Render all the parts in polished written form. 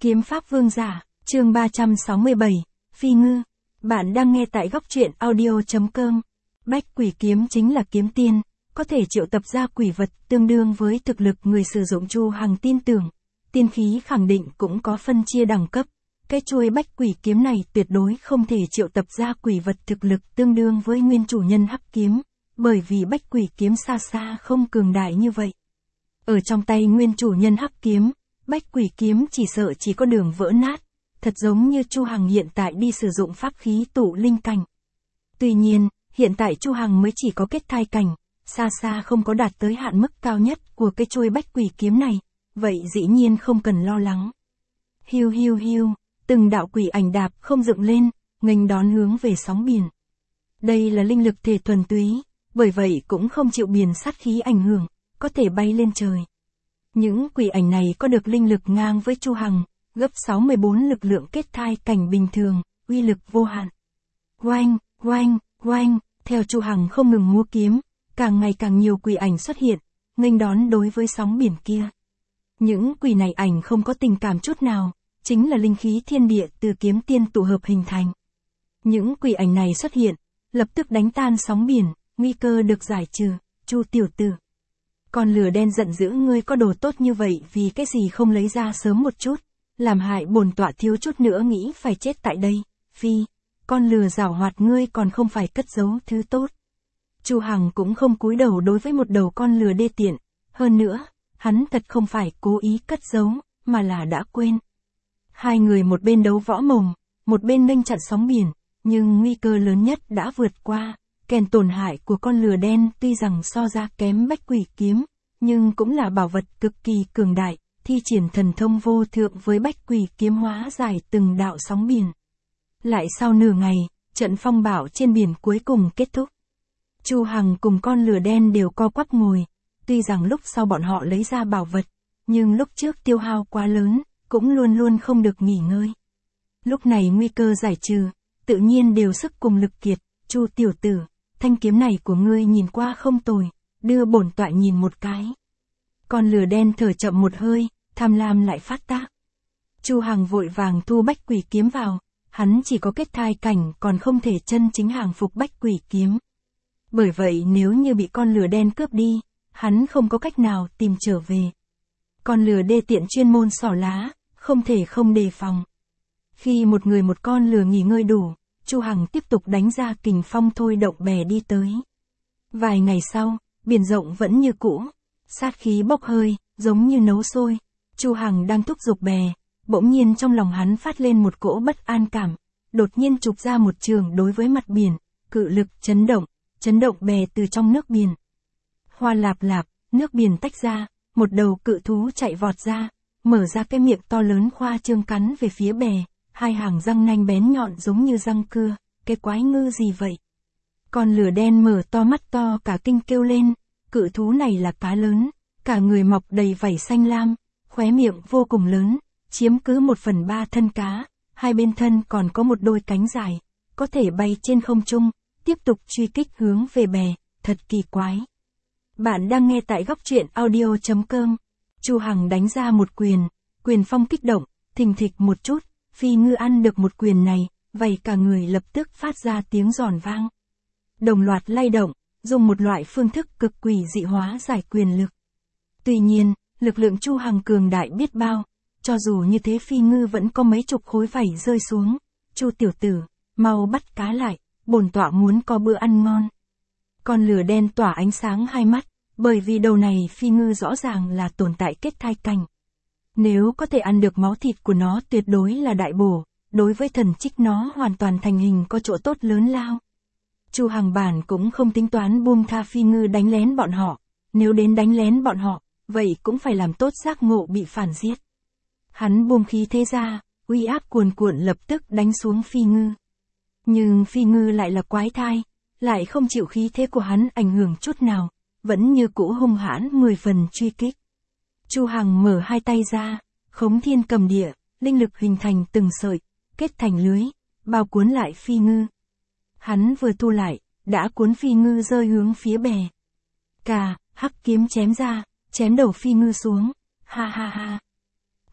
Kiếm pháp vương giả, chương 367, Phi ngư. Bạn đang nghe tại góc truyện audio.com. Bách quỷ kiếm chính là kiếm tiên, có thể triệu tập ra quỷ vật tương đương với thực lực người sử dụng. Chu Hằng tin tưởng, tiên khí khẳng định cũng có phân chia đẳng cấp. Cái chuôi bách quỷ kiếm này tuyệt đối không thể triệu tập ra quỷ vật thực lực tương đương với nguyên chủ nhân hắc kiếm, bởi vì bách quỷ kiếm xa xa không cường đại như vậy. Ở trong tay nguyên chủ nhân hắc kiếm, bách quỷ kiếm chỉ sợ chỉ có đường vỡ nát, thật giống như Chu Hằng hiện tại đi sử dụng pháp khí tụ linh cảnh. Tuy nhiên, hiện tại Chu Hằng mới chỉ có kết thai cảnh, xa xa không có đạt tới hạn mức cao nhất của cái chuôi bách quỷ kiếm này, vậy dĩ nhiên không cần lo lắng. Hiu hiu hiu, từng đạo quỷ ảnh đạp không dựng lên, nghênh đón hướng về sóng biển. Đây là linh lực thể thuần túy, bởi vậy cũng không chịu biển sát khí ảnh hưởng, có thể bay lên trời. Những quỷ ảnh này có được linh lực ngang với Chu Hằng, gấp 64 lực lượng kết thai cảnh bình thường, uy lực vô hạn. Oanh, oanh, oanh, theo Chu Hằng không ngừng múa kiếm, càng ngày càng nhiều quỷ ảnh xuất hiện, nghênh đón đối với sóng biển kia. Những quỷ này ảnh không có tình cảm chút nào, chính là linh khí thiên địa từ kiếm tiên tụ hợp hình thành. Những quỷ ảnh này xuất hiện, lập tức đánh tan sóng biển, nguy cơ được giải trừ. Chu tiểu tử, con lửa đen giận dữ, ngươi có đồ tốt như vậy vì cái gì không lấy ra sớm một chút, làm hại bổn tọa thiếu chút nữa nghĩ phải chết tại đây. Phi, con lừa giảo hoạt, ngươi còn không phải cất giấu thứ tốt. Chu Hằng cũng không cúi đầu đối với một đầu con lừa đê tiện, hơn nữa, hắn thật không phải cố ý cất giấu, mà là đã quên. Hai người một bên đấu võ mồm, một bên nghênh chặn sóng biển, nhưng nguy cơ lớn nhất đã vượt qua. Kèn tổn hại của con lừa đen tuy rằng so ra kém bách quỷ kiếm, nhưng cũng là bảo vật cực kỳ cường đại, thi triển thần thông vô thượng với bách quỷ kiếm hóa giải từng đạo sóng biển. Lại sau nửa ngày, trận phong bạo trên biển cuối cùng kết thúc. Chu Hằng cùng con lừa đen đều co quắp ngồi, tuy rằng lúc sau bọn họ lấy ra bảo vật, nhưng lúc trước tiêu hao quá lớn, cũng luôn luôn không được nghỉ ngơi. Lúc này nguy cơ giải trừ, tự nhiên đều sức cùng lực kiệt. Chu tiểu tử, thanh kiếm này của ngươi nhìn qua không tồi, đưa bổn tọa nhìn một cái. Con lừa đen thở chậm một hơi, tham lam lại phát tác. Chu Hằng vội vàng thu bách quỷ kiếm vào, hắn chỉ có kết thai cảnh còn không thể chân chính hàng phục bách quỷ kiếm. Bởi vậy nếu như bị con lừa đen cướp đi, hắn không có cách nào tìm trở về. Con lừa đê tiện chuyên môn xỏ lá, không thể không đề phòng. Khi một người một con lừa nghỉ ngơi đủ, Chu Hằng tiếp tục đánh ra kình phong thôi động bè đi tới. Vài ngày sau, biển rộng vẫn như cũ, sát khí bốc hơi, giống như nấu sôi. Chu Hằng đang thúc giục bè, bỗng nhiên trong lòng hắn phát lên một cỗ bất an cảm, đột nhiên chụp ra một trường đối với mặt biển, cự lực chấn động bè từ trong nước biển. Hoa lạp lạp, nước biển tách ra, một đầu cự thú chạy vọt ra, mở ra cái miệng to lớn khoa trương cắn về phía bè. Hai hàng răng nanh bén nhọn giống như răng cưa, cái quái ngư gì vậy? Con lửa đen mở to mắt to cả kinh kêu lên, cự thú này là cá lớn, cả người mọc đầy vảy xanh lam, khóe miệng vô cùng lớn, chiếm cứ 1/3 thân cá, hai bên thân còn có một đôi cánh dài, có thể bay trên không trung, tiếp tục truy kích hướng về bè, thật kỳ quái. Bạn đang nghe tại góc truyện audio.com. Chu Hằng đánh ra một quyền phong kích động, thình thịch một chút. Phi ngư ăn được một quyền này, vảy cả người lập tức phát ra tiếng giòn vang. Đồng loạt lay động, dùng một loại phương thức cực quỷ dị hóa giải quyền lực. Tuy nhiên, lực lượng Chu Hằng cường đại biết bao, cho dù như thế phi ngư vẫn có mấy chục khối vảy rơi xuống. Chu tiểu tử, mau bắt cá lại, bổn tọa muốn có bữa ăn ngon. Con lửa đen tỏa ánh sáng hai mắt, bởi vì đầu này phi ngư rõ ràng là tồn tại kết thai cảnh. Nếu có thể ăn được máu thịt của nó tuyệt đối là đại bổ, đối với thần trích nó hoàn toàn thành hình có chỗ tốt lớn lao. Chu Hằng bản cũng không tính toán buông tha phi ngư đánh lén bọn họ, nếu đến đánh lén bọn họ, vậy cũng phải làm tốt giác ngộ bị phản giết. Hắn buông khí thế ra, uy áp cuồn cuộn lập tức đánh xuống phi ngư. Nhưng phi ngư lại là quái thai, lại không chịu khí thế của hắn ảnh hưởng chút nào, vẫn như cũ hung hãn 10 phần truy kích. Chu Hằng mở hai tay ra, khống thiên cầm địa, linh lực hình thành từng sợi, kết thành lưới, bao cuốn lại phi ngư. Hắn vừa thu lại, đã cuốn phi ngư rơi hướng phía bè. Hắc kiếm chém ra, chém đầu phi ngư xuống, ha ha ha.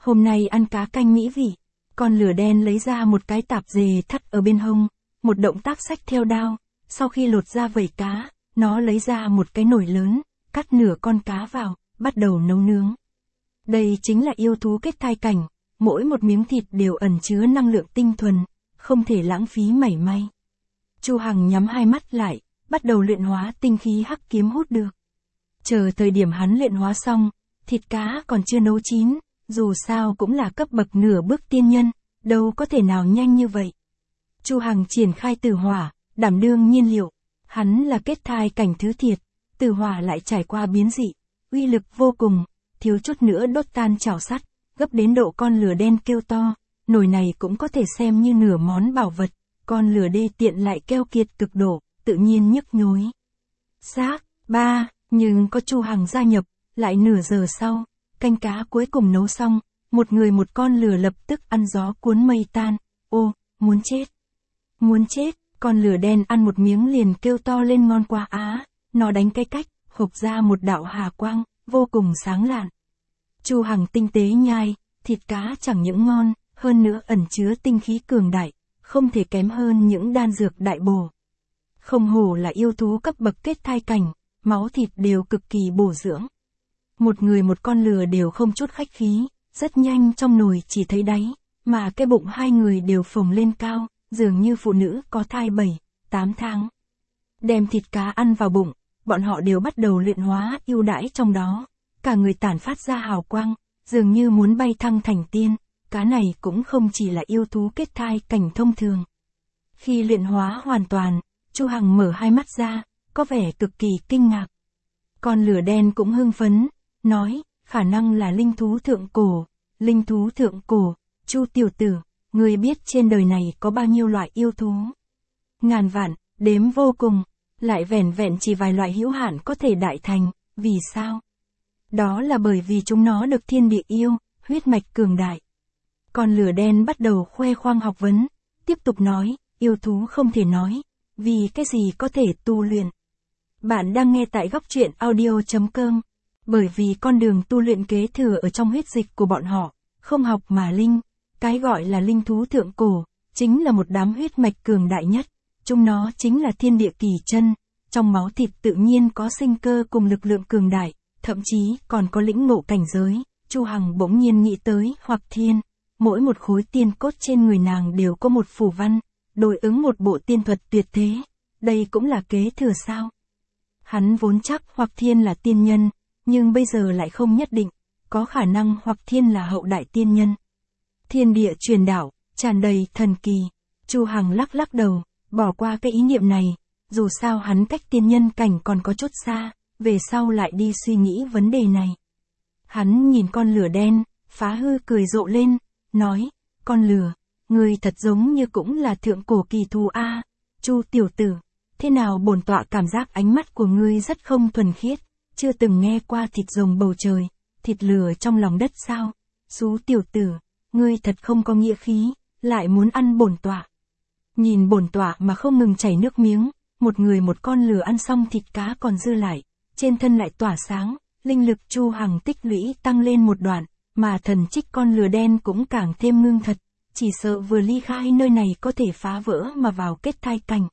Hôm nay ăn cá canh mỹ vị. Con lửa đen lấy ra một cái tạp dề thắt ở bên hông, một động tác xách theo đao. Sau khi lột ra vảy cá, nó lấy ra một cái nồi lớn, cắt nửa con cá vào, bắt đầu nấu nướng. Đây chính là yêu thú kết thai cảnh, mỗi một miếng thịt đều ẩn chứa năng lượng tinh thuần, không thể lãng phí mảy may. Chu Hằng nhắm hai mắt lại, bắt đầu luyện hóa tinh khí hắc kiếm hút được. Chờ thời điểm hắn luyện hóa xong, thịt cá còn chưa nấu chín, dù sao cũng là cấp bậc nửa bước tiên nhân, đâu có thể nào nhanh như vậy. Chu Hằng triển khai tử hỏa, đảm đương nhiên liệu, hắn là kết thai cảnh thứ thiệt, tử hỏa lại trải qua biến dị, uy lực vô cùng, thiếu chút nữa đốt tan chảo sắt, gấp đến độ con lửa đen kêu to, nồi này cũng có thể xem như nửa món bảo vật, con lửa đê tiện lại keo kiệt cực độ, tự nhiên nhức nhối. Xác, nhưng có Chu Hằng gia nhập, lại nửa giờ sau, canh cá cuối cùng nấu xong, một người một con lửa lập tức ăn gió cuốn mây tan, ô, muốn chết, con lửa đen ăn một miếng liền kêu to lên ngon quá á, nó đánh cái cách, hộc ra một đạo hà quang, vô cùng sáng lạn. Chu Hằng tinh tế nhai, thịt cá chẳng những ngon, hơn nữa ẩn chứa tinh khí cường đại, không thể kém hơn những đan dược đại bổ. Không hổ là yêu thú cấp bậc kết thai cảnh, máu thịt đều cực kỳ bổ dưỡng. Một người một con lừa đều không chút khách khí, rất nhanh trong nồi chỉ thấy đáy, mà cái bụng hai người đều phồng lên cao, dường như phụ nữ có thai 7-8 tháng. Đem thịt cá ăn vào bụng, bọn họ đều bắt đầu luyện hóa ưu đãi trong đó, cả người tản phát ra hào quang, dường như muốn bay thăng thành tiên, cá này cũng không chỉ là yêu thú kết thai cảnh thông thường. Khi luyện hóa hoàn toàn, Chu Hằng mở hai mắt ra, có vẻ cực kỳ kinh ngạc. Con lửa đen cũng hưng phấn, nói, khả năng là linh thú thượng cổ, Chu tiểu tử, ngươi biết trên đời này có bao nhiêu loại yêu thú? Ngàn vạn, đếm vô cùng, lại vẻn vẹn chỉ vài loại hữu hạn có thể đại thành, vì sao? Đó là bởi vì chúng nó được thiên địa yêu, huyết mạch cường đại. Con lửa đen bắt đầu khoe khoang học vấn, tiếp tục nói, yêu thú không thể nói, vì cái gì có thể tu luyện. Bạn đang nghe tại góc truyện audio.com, bởi vì con đường tu luyện kế thừa ở trong huyết dịch của bọn họ, không học mà linh, cái gọi là linh thú thượng cổ, chính là một đám huyết mạch cường đại nhất, chúng nó chính là thiên địa kỳ chân, trong máu thịt tự nhiên có sinh cơ cùng lực lượng cường đại, thậm chí còn có lĩnh ngộ cảnh giới. Chu Hằng bỗng nhiên nghĩ tới Hoặc Thiên, mỗi một khối tiên cốt trên người nàng đều có một phù văn, đối ứng một bộ tiên thuật tuyệt thế, đây cũng là kế thừa sao? Hắn vốn chắc Hoặc Thiên là tiên nhân, nhưng bây giờ lại không nhất định, có khả năng Hoặc Thiên là hậu đại tiên nhân. Thiên địa truyền đạo, tràn đầy thần kỳ. Chu Hằng lắc lắc đầu, bỏ qua cái ý niệm này, dù sao hắn cách tiên nhân cảnh còn có chút xa, về sau lại đi suy nghĩ vấn đề này. Hắn nhìn con lửa đen, phá hư cười rộ lên, nói, con lửa, ngươi thật giống như cũng là thượng cổ kỳ thú a, Chu tiểu tử, thế nào bổn tọa cảm giác ánh mắt của ngươi rất không thuần khiết, chưa từng nghe qua thịt rồng bầu trời, thịt lửa trong lòng đất sao? Xú tiểu tử, ngươi thật không có nghĩa khí, lại muốn ăn bổn tọa. Nhìn bổn tọa mà không ngừng chảy nước miếng, một người một con lửa ăn xong thịt cá còn dư lại, trên thân lại tỏa sáng, linh lực Chu Hằng tích lũy tăng lên một đoạn, mà thần trích con lửa đen cũng càng thêm ngưng thật, chỉ sợ vừa ly khai nơi này có thể phá vỡ mà vào kết thai cảnh.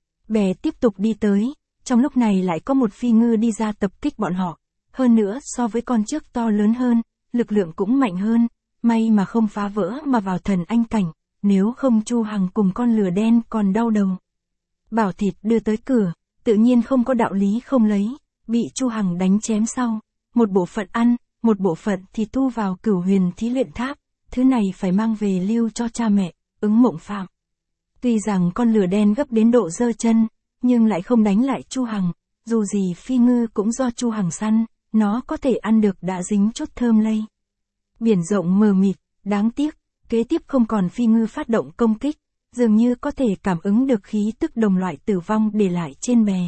Bè tiếp tục đi tới, trong lúc này lại có một phi ngư đi ra tập kích bọn họ, hơn nữa so với con trước to lớn hơn, lực lượng cũng mạnh hơn, may mà không phá vỡ mà vào thần anh cảnh, nếu không Chu Hằng cùng con lửa đen còn đau đầu. Bảo thịt đưa tới cửa, tự nhiên không có đạo lý không lấy, bị Chu Hằng đánh chém sau, một bộ phận ăn, một bộ phận thì thu vào Cửu Huyền Thí Luyện Tháp, thứ này phải mang về lưu cho cha mẹ, ứng mộng phạm. Tuy rằng con lửa đen gấp đến độ giơ chân, nhưng lại không đánh lại Chu Hằng, dù gì phi ngư cũng do Chu Hằng săn, nó có thể ăn được đã dính chút thơm lây. Biển rộng mờ mịt, đáng tiếc, kế tiếp không còn phi ngư phát động công kích, dường như có thể cảm ứng được khí tức đồng loại tử vong để lại trên bè.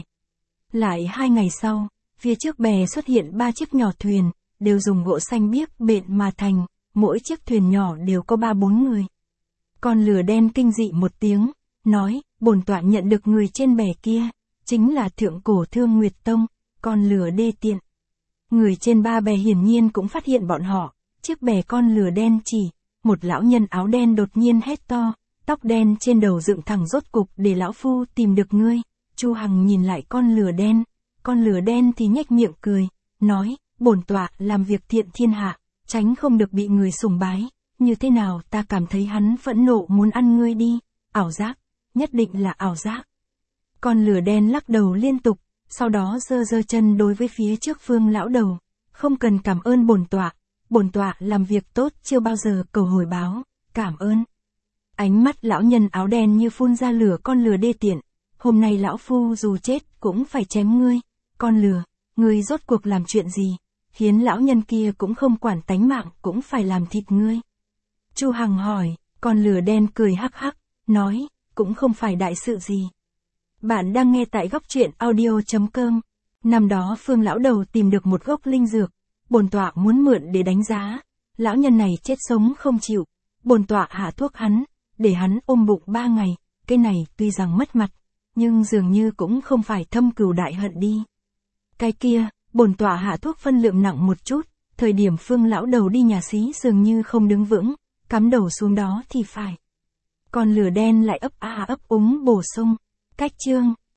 Lại 2 ngày sau, phía trước bè xuất hiện 3 chiếc nhỏ thuyền, đều dùng gỗ xanh biếc bện mà thành, mỗi chiếc thuyền nhỏ đều có 3-4 người. Con lửa đen kinh dị một tiếng, nói, bổn tọa nhận được người trên bè kia, chính là thượng cổ Thương Nguyệt Tông, con lửa đê tiện. Người trên 3 bè hiển nhiên cũng phát hiện bọn họ, Chiếc bè con lừa đen chỉ, một lão nhân áo đen đột nhiên hét to, tóc đen trên đầu dựng thẳng rốt cục để lão phu tìm được ngươi. Chu Hằng nhìn lại con lừa đen thì nhếch miệng cười, nói, bổn tọa làm việc thiện thiên hạ, tránh không được bị người sùng bái, như thế nào ta cảm thấy hắn phẫn nộ muốn ăn ngươi đi, ảo giác, nhất định là ảo giác. Con lừa đen lắc đầu liên tục, sau đó giơ chân đối với phía trước Phương lão đầu, không cần cảm ơn bổn tọa làm việc tốt chưa bao giờ cầu hồi báo, cảm ơn. Ánh mắt lão nhân áo đen như phun ra lửa con lừa đê tiện, hôm nay lão phu dù chết cũng phải chém ngươi, con lừa, ngươi rốt cuộc làm chuyện gì, khiến lão nhân kia cũng không quản tánh mạng cũng phải làm thịt ngươi. Chu Hằng hỏi, con lừa đen cười hắc hắc, nói, cũng không phải đại sự gì. Bạn đang nghe tại góc truyện audio.com. Năm đó Phương lão đầu tìm được một gốc linh dược, bổn tọa muốn mượn để đánh giá, lão nhân này chết sống không chịu, bổn tọa hạ thuốc hắn, để hắn ôm bụng 3 ngày, cái này tuy rằng mất mặt, nhưng dường như cũng không phải thâm cừu đại hận đi. Cái kia, bổn tọa hạ thuốc phân lượng nặng một chút, thời điểm Phương lão đầu đi nhà xí dường như không đứng vững, cắm đầu xuống đó thì phải. Con lừa đen lại ấp úng bổ sung, cách chương.